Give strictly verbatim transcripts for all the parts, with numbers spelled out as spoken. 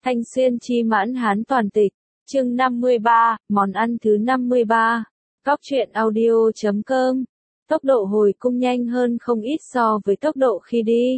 Thanh Xuyên chi mãn hán toàn tịch, chương năm mươi ba, món ăn thứ năm mươi ba. Góc truyện audio chấm com. Tốc độ hồi cung nhanh hơn không ít so với tốc độ khi đi.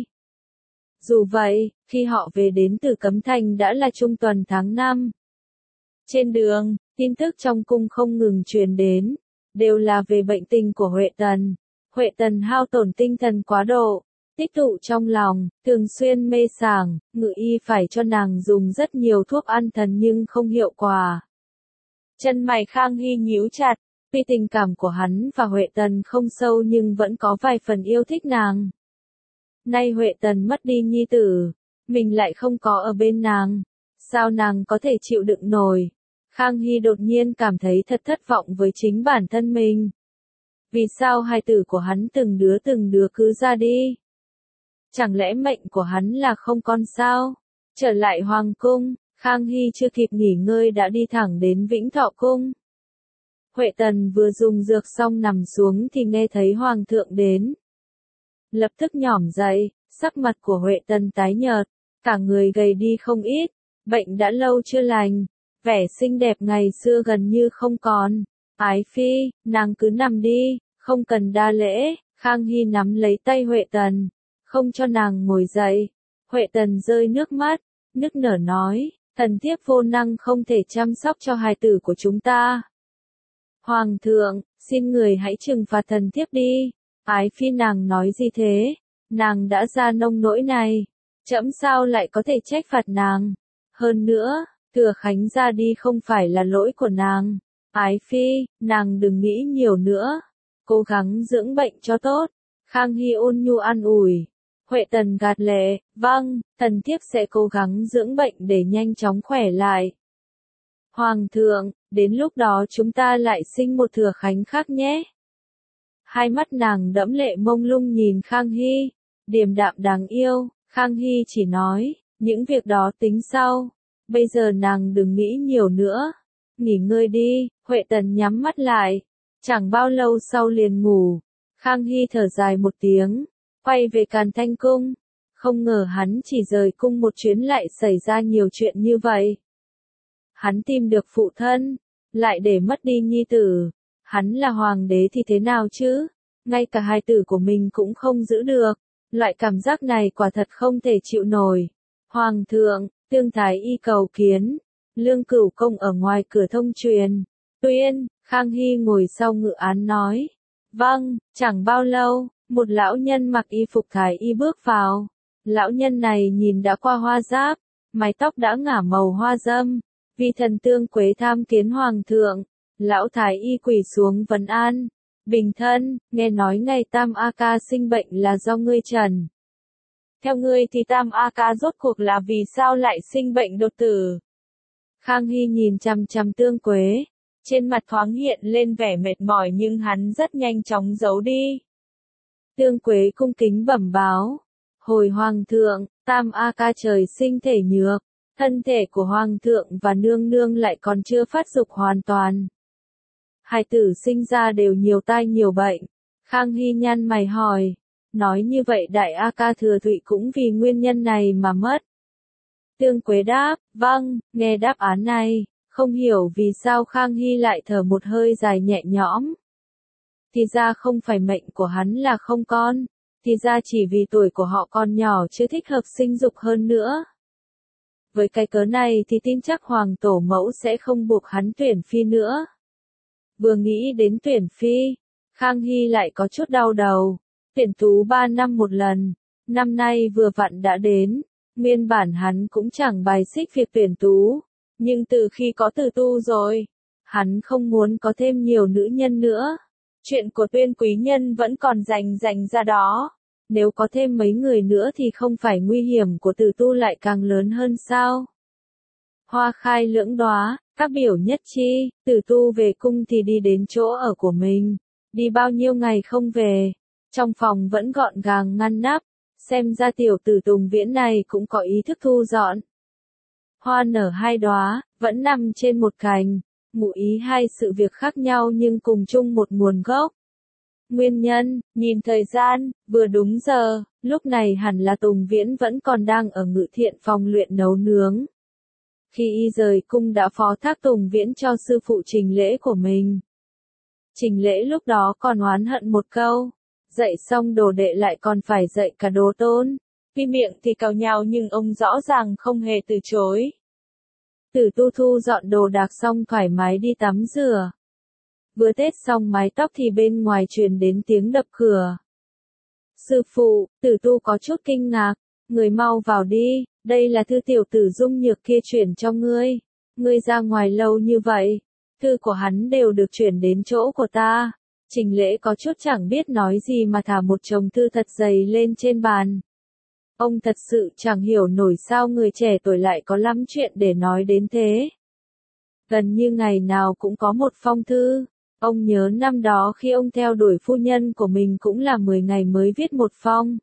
Dù vậy, khi họ về đến từ Cấm Thành đã là trung tuần tháng năm. Trên đường, tin tức trong cung không ngừng truyền đến, đều là về bệnh tình của Huệ Tần. Huệ Tần hao tổn tinh thần quá độ, tích tụ trong lòng, thường xuyên mê sảng, ngự y phải cho nàng dùng rất nhiều thuốc an thần nhưng không hiệu quả. Chân mày Khang Hy nhíu chặt, tuy tình cảm của hắn và Huệ Tần không sâu nhưng vẫn có vài phần yêu thích nàng. Nay Huệ Tần mất đi nhi tử, mình lại không có ở bên nàng, sao nàng có thể chịu đựng nổi? Khang Hy đột nhiên cảm thấy thật thất vọng với chính bản thân mình. Vì sao hai tử của hắn từng đứa từng đứa cứ ra đi? Chẳng lẽ mệnh của hắn là không con sao? Trở lại Hoàng cung, Khang Hy chưa kịp nghỉ ngơi đã đi thẳng đến Vĩnh Thọ Cung. Huệ Tần vừa dùng dược xong nằm xuống thì nghe thấy Hoàng thượng đến. Lập tức nhỏm dậy, sắc mặt của Huệ Tần tái nhợt, cả người gầy đi không ít, bệnh đã lâu chưa lành, vẻ xinh đẹp ngày xưa gần như không còn. Ái phi, nàng cứ nằm đi, không cần đa lễ. Khang Hy nắm lấy tay Huệ Tần, không cho nàng ngồi dậy. Huệ Tần rơi nước mắt, nức nở nói, thần thiếp vô năng không thể chăm sóc cho hài tử của chúng ta. Hoàng thượng, xin người hãy trừng phạt thần thiếp đi. Ái phi, nàng nói gì thế? Nàng đã ra nông nỗi này, trẫm sao lại có thể trách phạt nàng? Hơn nữa, Thừa Khánh ra đi không phải là lỗi của nàng. Ái phi, nàng đừng nghĩ nhiều nữa, cố gắng dưỡng bệnh cho tốt. Khang Hy ôn nhu an ủi. Huệ Tần gạt lệ, vâng, thần thiếp sẽ cố gắng dưỡng bệnh để nhanh chóng khỏe lại. Hoàng thượng, đến lúc đó chúng ta lại sinh một Thừa Khánh khác nhé. Hai mắt nàng đẫm lệ mông lung nhìn Khang Hy, điềm đạm đáng yêu. Khang Hy chỉ nói, những việc đó tính sau, bây giờ nàng đừng nghĩ nhiều nữa. Nghỉ ngơi đi. Huệ Tần nhắm mắt lại, chẳng bao lâu sau liền ngủ. Khang Hy thở dài một tiếng, quay về Càn Thanh Cung. Không ngờ hắn chỉ rời cung một chuyến lại xảy ra nhiều chuyện như vậy. Hắn tìm được phụ thân, lại để mất đi nhi tử. Hắn là hoàng đế thì thế nào chứ? Ngay cả hài tử của mình cũng không giữ được. Loại cảm giác này quả thật không thể chịu nổi. Hoàng thượng, Tương Thái Y cầu kiến. Lương Cửu Công ở ngoài cửa thông truyền. Tuyên, Khang Hy ngồi sau ngự án nói. Vâng, chẳng bao lâu, một lão nhân mặc y phục Thái Y bước vào. Lão nhân này nhìn đã qua hoa giáp, mái tóc đã ngả màu hoa dâm. Vì thần Tương Quế tham kiến Hoàng thượng, lão Thái Y quỳ xuống vấn an. Bình thân, nghe nói ngày Tam A Ca sinh bệnh là do ngươi trần. Theo ngươi thì Tam A Ca rốt cuộc là vì sao lại sinh bệnh đột tử? Khang Hy nhìn chằm chằm Tương Quế, trên mặt thoáng hiện lên vẻ mệt mỏi nhưng hắn rất nhanh chóng giấu đi. Tương Quế cung kính bẩm báo, hồi Hoàng thượng, Tam A Ca trời sinh thể nhược, thân thể của Hoàng thượng và nương nương lại còn chưa phát dục hoàn toàn. Hài tử sinh ra đều nhiều tai nhiều bệnh. Khang Hy nhăn mày hỏi, nói như vậy Đại A Ca Thừa Thụy cũng vì nguyên nhân này mà mất. Tương Quế đáp, vâng. Nghe đáp án này, không hiểu vì sao Khang Hy lại thở một hơi dài nhẹ nhõm. Thì ra không phải mệnh của hắn là không con, thì ra chỉ vì tuổi của họ còn nhỏ chưa thích hợp sinh dục hơn nữa. Với cái cớ này thì tin chắc Hoàng tổ mẫu sẽ không buộc hắn tuyển phi nữa. Vừa nghĩ đến tuyển phi, Khang Hy lại có chút đau đầu. Tuyển tú ba năm một lần, năm nay vừa vặn đã đến. Nguyên bản hắn cũng chẳng bài xích việc tuyển tú, nhưng từ khi có Từ Tu rồi, hắn không muốn có thêm nhiều nữ nhân nữa. Chuyện của Tuyên quý nhân vẫn còn rành rành ra đó, nếu có thêm mấy người nữa thì không phải nguy hiểm của Từ Tu lại càng lớn hơn sao? Hoa khai lưỡng đóa, các biểu nhất chi. Từ Tu về cung thì đi đến chỗ ở của mình, đi bao nhiêu ngày không về, trong phòng vẫn gọn gàng ngăn nắp. Xem ra tiểu tử Tùng Viễn này cũng có ý thức thu dọn. Hoa nở hai đóa, vẫn nằm trên một cành, ngụ ý hai sự việc khác nhau nhưng cùng chung một nguồn gốc. Nguyên nhân, nhìn thời gian, vừa đúng giờ, lúc này hẳn là Tùng Viễn vẫn còn đang ở Ngự Thiện phòng luyện nấu nướng. Khi y rời cung đã phó thác Tùng Viễn cho sư phụ Trình Lễ của mình. Trình Lễ lúc đó còn oán hận một câu, dạy xong đồ đệ lại còn phải dạy cả đồ tôn. Vì miệng thì càu nhàu nhưng ông rõ ràng không hề từ chối. Tử Tu thu dọn đồ đạc xong thoải mái đi tắm rửa. Vừa tết xong mái tóc thì bên ngoài truyền đến tiếng đập cửa. Sư phụ, Tử Tu có chút kinh ngạc, người mau vào đi, đây là thư tiểu tử Dung Nhược kia chuyển cho ngươi. Ngươi ra ngoài lâu như vậy, thư của hắn đều được chuyển đến chỗ của ta. Trình Lễ có chút chẳng biết nói gì mà thả một chồng thư thật dày lên trên bàn. Ông thật sự chẳng hiểu nổi sao người trẻ tuổi lại có lắm chuyện để nói đến thế. Gần như ngày nào cũng có một phong thư. Ông nhớ năm đó khi ông theo đuổi phu nhân của mình cũng là mười ngày mới viết một phong.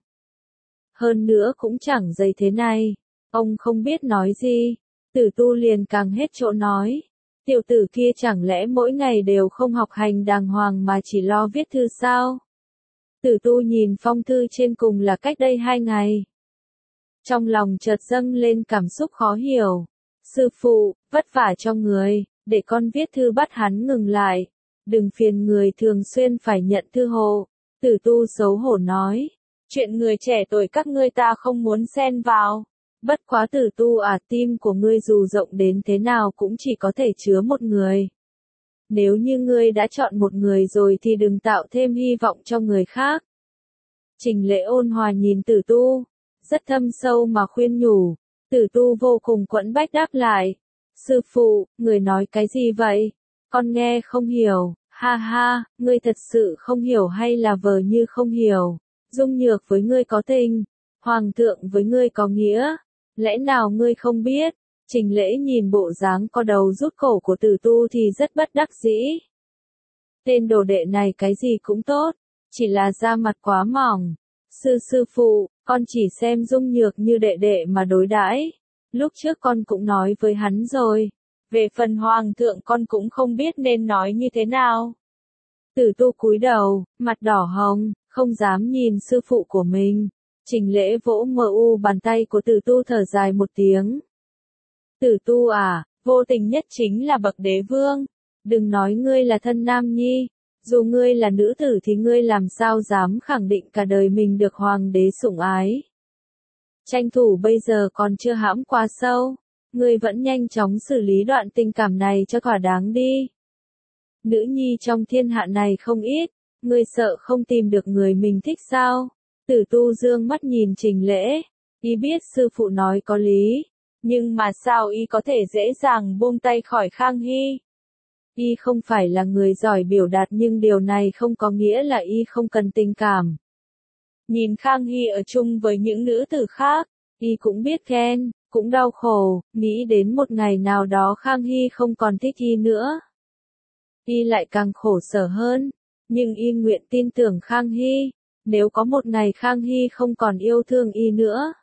Hơn nữa cũng chẳng dày thế này. Ông không biết nói gì. Tử Tu liền càng hết chỗ nói. Tiểu tử kia chẳng lẽ mỗi ngày đều không học hành đàng hoàng mà chỉ lo viết thư sao? Tử Tu nhìn phong thư trên cùng là cách đây hai ngày. Trong lòng chợt dâng lên cảm xúc khó hiểu. Sư phụ, vất vả cho người, để con viết thư bắt hắn ngừng lại. Đừng phiền người thường xuyên phải nhận thư hộ. Tử Tu xấu hổ nói. Chuyện người trẻ tuổi các ngươi ta không muốn xen vào. Bất quá Tử Tu à, tim của ngươi dù rộng đến thế nào cũng chỉ có thể chứa một người. Nếu như ngươi đã chọn một người rồi thì đừng tạo thêm hy vọng cho người khác. Trình Lễ ôn hòa nhìn Tử Tu, rất thâm sâu mà khuyên nhủ. Tử Tu vô cùng quẫn bách đáp lại. Sư phụ, người nói cái gì vậy? Con nghe không hiểu. Ha ha, ngươi thật sự không hiểu hay là vờ như không hiểu? Dung Nhược với ngươi có tình, Hoàng thượng với ngươi có nghĩa. Lẽ nào ngươi không biết? Trình Lễ nhìn bộ dáng có đầu rút cổ của Tử Tu thì rất bất đắc dĩ. Tên đồ đệ này cái gì cũng tốt, chỉ là da mặt quá mỏng. Sư sư phụ, con chỉ xem Dung Nhược như đệ đệ mà đối đãi. Lúc trước con cũng nói với hắn rồi. Về phần Hoàng thượng con cũng không biết nên nói như thế nào. Tử Tu cúi đầu, mặt đỏ hồng, không dám nhìn sư phụ của mình. Trình Lễ vỗ mờ u bàn tay của Tử Tu thở dài một tiếng. Tử Tu à, vô tình nhất chính là bậc đế vương. Đừng nói ngươi là thân nam nhi. Dù ngươi là nữ tử thì ngươi làm sao dám khẳng định cả đời mình được hoàng đế sủng ái. Tranh thủ bây giờ còn chưa hãm quá sâu. Ngươi vẫn nhanh chóng xử lý đoạn tình cảm này cho thỏa đáng đi. Nữ nhi trong thiên hạ này không ít. Ngươi sợ không tìm được người mình thích sao? Tử Tu dương mắt nhìn Trình Lễ. Y biết sư phụ nói có lý. Nhưng mà sao y có thể dễ dàng buông tay khỏi Khang Hy? Y không phải là người giỏi biểu đạt nhưng điều này không có nghĩa là y không cần tình cảm. Nhìn Khang Hy ở chung với những nữ tử khác, y cũng biết khen, cũng đau khổ, nghĩ đến một ngày nào đó Khang Hy không còn thích y nữa. Y lại càng khổ sở hơn, nhưng y nguyện tin tưởng Khang Hy, nếu có một ngày Khang Hy không còn yêu thương y nữa.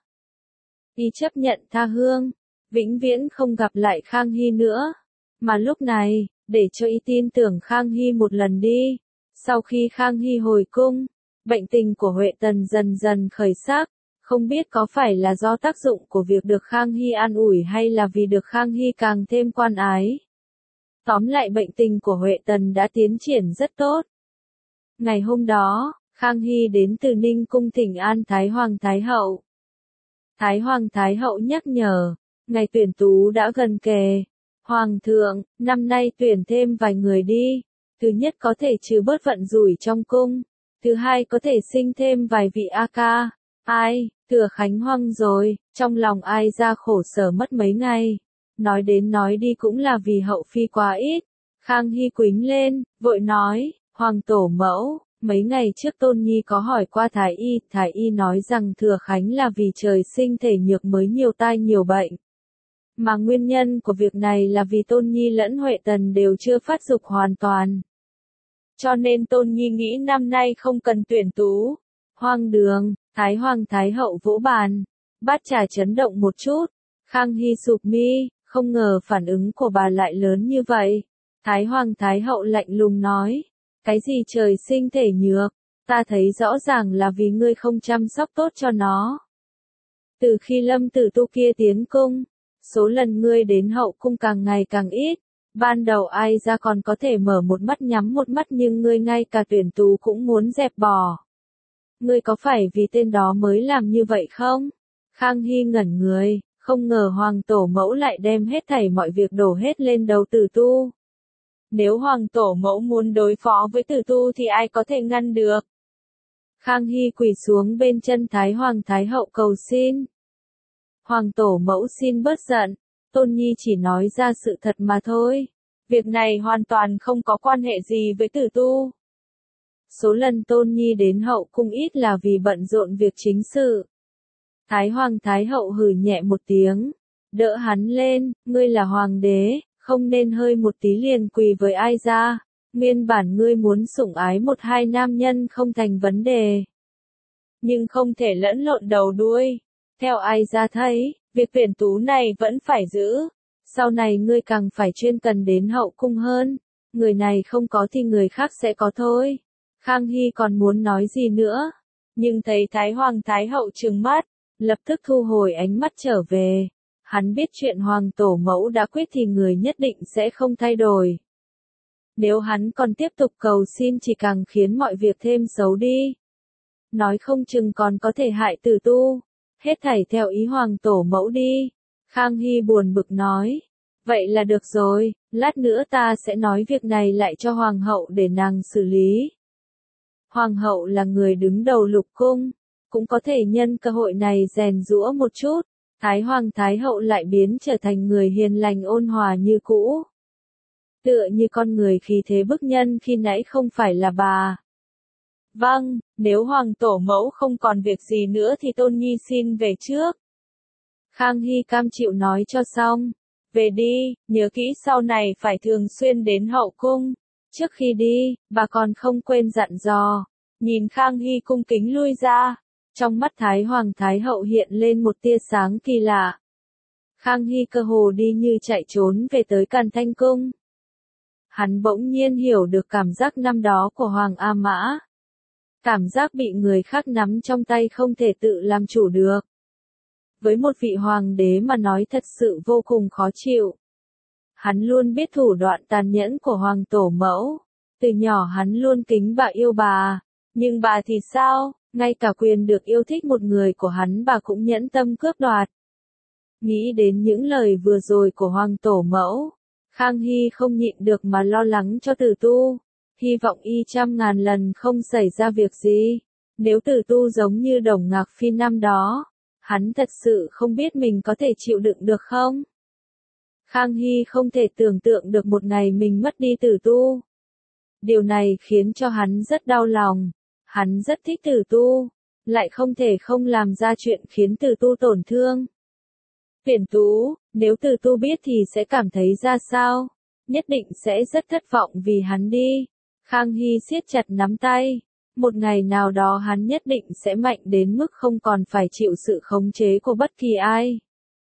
Y chấp nhận tha hương, vĩnh viễn không gặp lại Khang Hy nữa. Mà lúc này, để cho y tin tưởng Khang Hy một lần đi. Sau khi Khang Hy hồi cung, bệnh tình của Huệ Tần dần dần khởi sắc, không biết có phải là do tác dụng của việc được Khang Hy an ủi hay là vì được Khang Hy càng thêm quan ái. Tóm lại bệnh tình của Huệ Tần đã tiến triển rất tốt. Ngày hôm đó, Khang Hy đến từ Ninh cung thỉnh an Thái Hoàng Thái Hậu. Thái Hoàng Thái Hậu nhắc nhở, ngày tuyển tú đã gần kề. Hoàng thượng, năm nay tuyển thêm vài người đi. Thứ nhất có thể trừ bớt vận rủi trong cung. Thứ hai có thể sinh thêm vài vị A ca. Ai, thừa khánh hoang rồi, trong lòng ai ra khổ sở mất mấy ngày. Nói đến nói đi cũng là vì hậu phi quá ít. Khang Hy quính lên, vội nói, Hoàng tổ mẫu, mấy ngày trước Tôn Nhi có hỏi qua Thái Y, Thái Y nói rằng thừa khánh là vì trời sinh thể nhược mới nhiều tai nhiều bệnh. Mà nguyên nhân của việc này là vì Tôn Nhi lẫn Huệ Tần đều chưa phát dục hoàn toàn. Cho nên Tôn Nhi nghĩ năm nay không cần tuyển tú. Hoang đường, Thái Hoàng Thái Hậu vỗ bàn. Bát trà chấn động một chút. Khang Hy sụp mi, không ngờ phản ứng của bà lại lớn như vậy. Thái Hoàng Thái Hậu lạnh lùng nói. Cái gì trời sinh thể nhược, ta thấy rõ ràng là vì ngươi không chăm sóc tốt cho nó. Từ khi Lâm Tử Tu kia tiến cung, Số lần ngươi đến hậu cung càng ngày càng ít. Ban đầu ai ra còn có thể mở một mắt nhắm một mắt nhưng ngươi ngay cả tuyển tú cũng muốn dẹp bỏ. Ngươi có phải vì tên đó mới làm như vậy không? Khang Hy ngẩn người, không ngờ Hoàng Tổ Mẫu lại đem hết thảy mọi việc đổ hết lên đầu Tử Tu. Nếu Hoàng Tổ Mẫu muốn đối phó với Tử Tu thì ai có thể ngăn được? Khang Hy quỳ xuống bên chân Thái Hoàng Thái Hậu cầu xin. Hoàng Tổ Mẫu xin bớt giận, Tôn Nhi chỉ nói ra sự thật mà thôi. Việc này hoàn toàn không có quan hệ gì với Tử Tu. Số lần Tôn Nhi đến hậu cung ít là vì bận rộn việc chính sự. Thái Hoàng Thái Hậu hừ nhẹ một tiếng, đỡ hắn lên, ngươi là hoàng đế, không nên hơi một tí liền quỳ với ai ra. Nguyên bản ngươi muốn sủng ái một hai nam nhân không thành vấn đề. Nhưng không thể lẫn lộn đầu đuôi. Theo ai ra thấy, việc tuyển tú này vẫn phải giữ. Sau này ngươi càng phải chuyên cần đến hậu cung hơn. Người này không có thì người khác sẽ có thôi. Khang Hy còn muốn nói gì nữa. Nhưng thấy Thái Hoàng Thái Hậu trừng mắt, lập tức thu hồi ánh mắt trở về. Hắn biết chuyện Hoàng Tổ Mẫu đã quyết thì người nhất định sẽ không thay đổi. Nếu hắn còn tiếp tục cầu xin chỉ càng khiến mọi việc thêm xấu đi. Nói không chừng còn có thể hại Tử Tu. Hết thảy theo ý Hoàng Tổ Mẫu đi. Khang Hy buồn bực nói. Vậy là được rồi, lát nữa ta sẽ nói việc này lại cho Hoàng hậu để nàng xử lý. Hoàng hậu là người đứng đầu lục cung, cũng có thể nhân cơ hội này rèn giũa một chút. Thái Hoàng Thái Hậu lại biến trở thành người hiền lành ôn hòa như cũ. Tựa như con người khí thế bức nhân khi nãy không phải là bà. Vâng, nếu Hoàng Tổ Mẫu không còn việc gì nữa thì Tôn Nhi xin về trước. Khang Hy cam chịu nói cho xong. Về đi, nhớ kỹ sau này phải thường xuyên đến hậu cung. Trước khi đi, bà còn không quên dặn dò. Nhìn Khang Hy cung kính lui ra. Trong mắt Thái Hoàng Thái Hậu hiện lên một tia sáng kỳ lạ. Khang Hy cơ hồ đi như chạy trốn về tới Càn Thanh Cung. Hắn bỗng nhiên hiểu được cảm giác năm đó của Hoàng A Mã. Cảm giác bị người khác nắm trong tay không thể tự làm chủ được. Với một vị hoàng đế mà nói thật sự vô cùng khó chịu. Hắn luôn biết thủ đoạn tàn nhẫn của Hoàng Tổ Mẫu. Từ nhỏ hắn luôn kính bà yêu bà. Nhưng bà thì sao, ngay cả quyền được yêu thích một người của hắn bà cũng nhẫn tâm cướp đoạt. Nghĩ đến những lời vừa rồi của Hoàng Tổ Mẫu, Khang Hy không nhịn được mà lo lắng cho Tử Tu. Hy vọng y trăm ngàn lần không xảy ra việc gì. Nếu Tử Tu giống như Đồng Ngạc Phi năm đó, hắn thật sự không biết mình có thể chịu đựng được không? Khang Hy không thể tưởng tượng được một ngày mình mất đi Tử Tu. Điều này khiến cho hắn rất đau lòng. Hắn rất thích Tử Tu, lại không thể không làm ra chuyện khiến Tử Tu tổn thương. Tuyển tú, nếu Tử Tu biết thì sẽ cảm thấy ra sao? Nhất định sẽ rất thất vọng vì hắn đi. Khang Hy siết chặt nắm tay. Một ngày nào đó hắn nhất định sẽ mạnh đến mức không còn phải chịu sự khống chế của bất kỳ ai.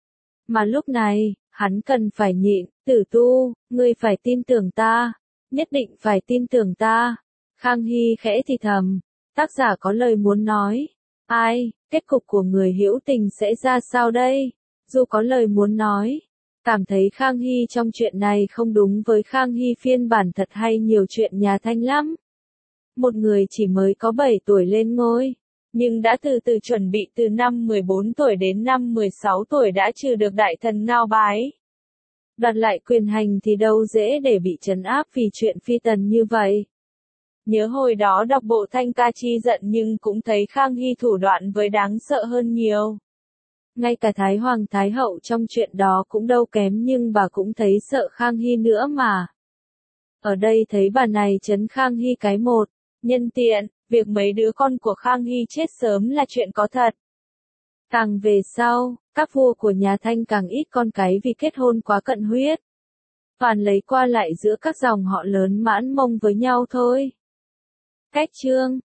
Mà lúc này, hắn cần phải nhịn. Tử Tu, ngươi phải tin tưởng ta. Nhất định phải tin tưởng ta. Khang Hy khẽ thì thầm. Tác giả có lời muốn nói. Ai, kết cục của người hữu tình sẽ ra sao đây? Dù có lời muốn nói. Cảm thấy Khang Hy trong chuyện này không đúng với Khang Hy phiên bản thật hay nhiều chuyện nhà Thanh lắm. Một người chỉ mới có bảy tuổi lên ngôi, nhưng đã từ từ chuẩn bị từ năm mười bốn tuổi đến năm mười sáu tuổi đã trừ được đại thần ngao bái. Đoạt lại quyền hành thì đâu dễ để bị trấn áp vì chuyện phi tần như vậy. Nhớ hồi đó đọc bộ Thanh Ca Chi giận nhưng cũng thấy Khang Hy thủ đoạn với đáng sợ hơn nhiều. Ngay cả Thái Hoàng Thái Hậu trong chuyện đó cũng đâu kém nhưng bà cũng thấy sợ Khang Hy nữa mà. Ở đây thấy bà này trấn Khang Hy cái một. Nhân tiện, việc mấy đứa con của Khang Hy chết sớm là chuyện có thật. Càng về sau, các vua của nhà Thanh càng ít con cái vì kết hôn quá cận huyết. Toàn lấy qua lại giữa các dòng họ lớn mãn mông với nhau thôi. Cách chương